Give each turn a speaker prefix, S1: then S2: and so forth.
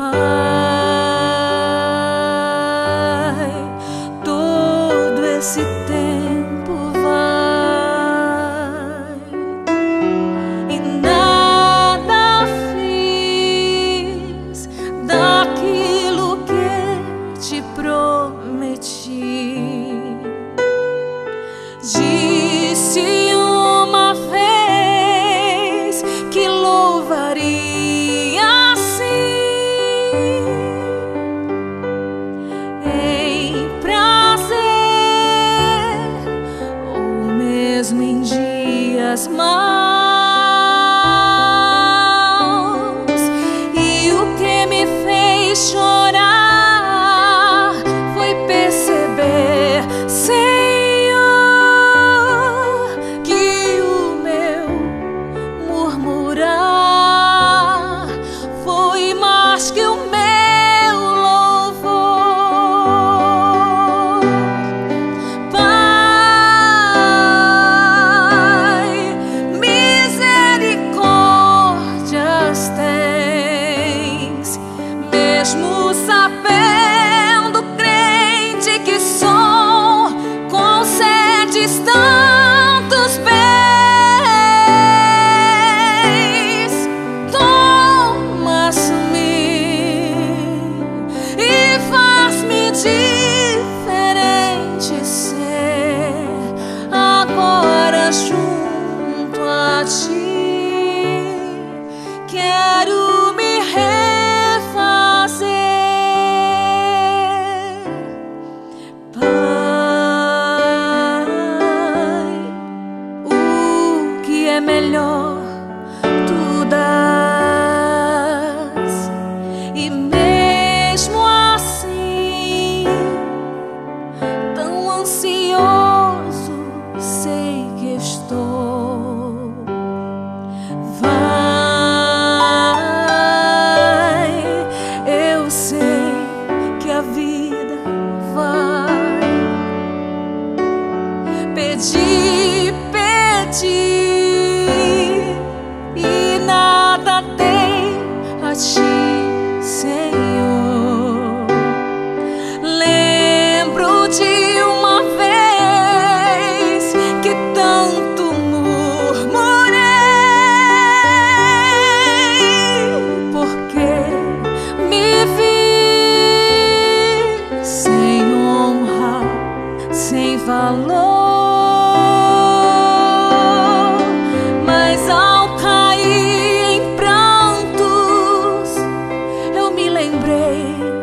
S1: todo esse tempo vai e nada fiz daquilo que te prometi. Disse uma vez que louvaria em prazer ou mesmo em dias maus, e o que me fez chorar foi perceber, Senhor, que o meu murmurar foi mais que o meu mesmo sabendo, crente que sou, concedes tantos bens. Tomas-me e faz-me diferente ser agora junto a ti. Quero me melhor tu dás, e mesmo assim, tão ansioso sei que estou. Vai, eu sei que a vida vai pedir, e nada tem a ti, Senhor. Lembro de uma vez que tanto murmurei, porque me vi sem honra, sem valor. Ao cair em prantos, eu me lembrei